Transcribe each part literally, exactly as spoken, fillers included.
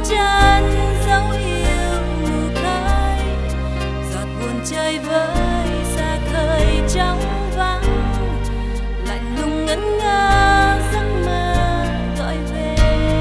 chân dấu yêu mù khơi, giọt buồn chơi với xa khơi trong vắng, lạnh lùng ngẩn ngơ giấc mơ gọi về.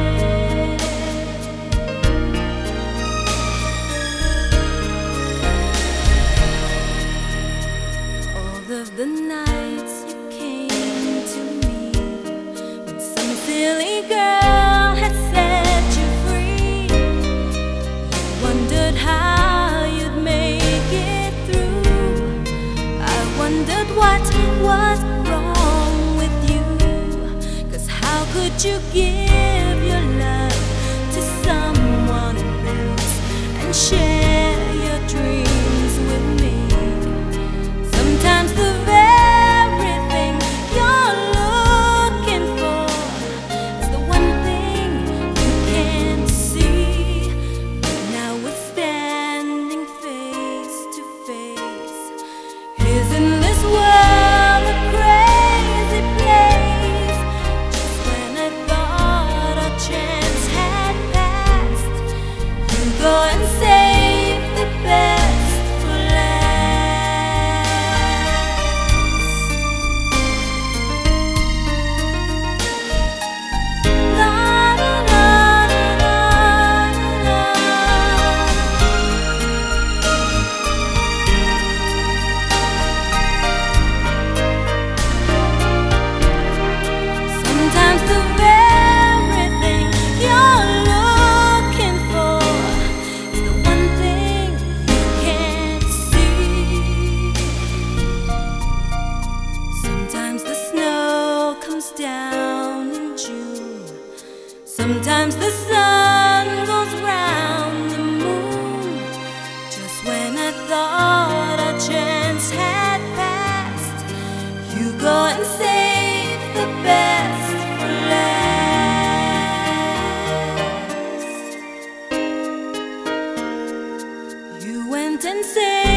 All of the nights you came to me when some silly girl had set you free, you wondered how you'd make it through. I wondered what was wrong with you, 'cause how could you give your love to someone else and share your dreams with me? Sometimes the very thing you're looking for is the one thing you can't see. But now we're standing face to face. Isn't this world a crazy place? Just when I thought our chance had passed, you go and save the best for down in June. Sometimes the sun goes round the moon. Just when I thought our chance had passed, you go and save the best for last. You went and saved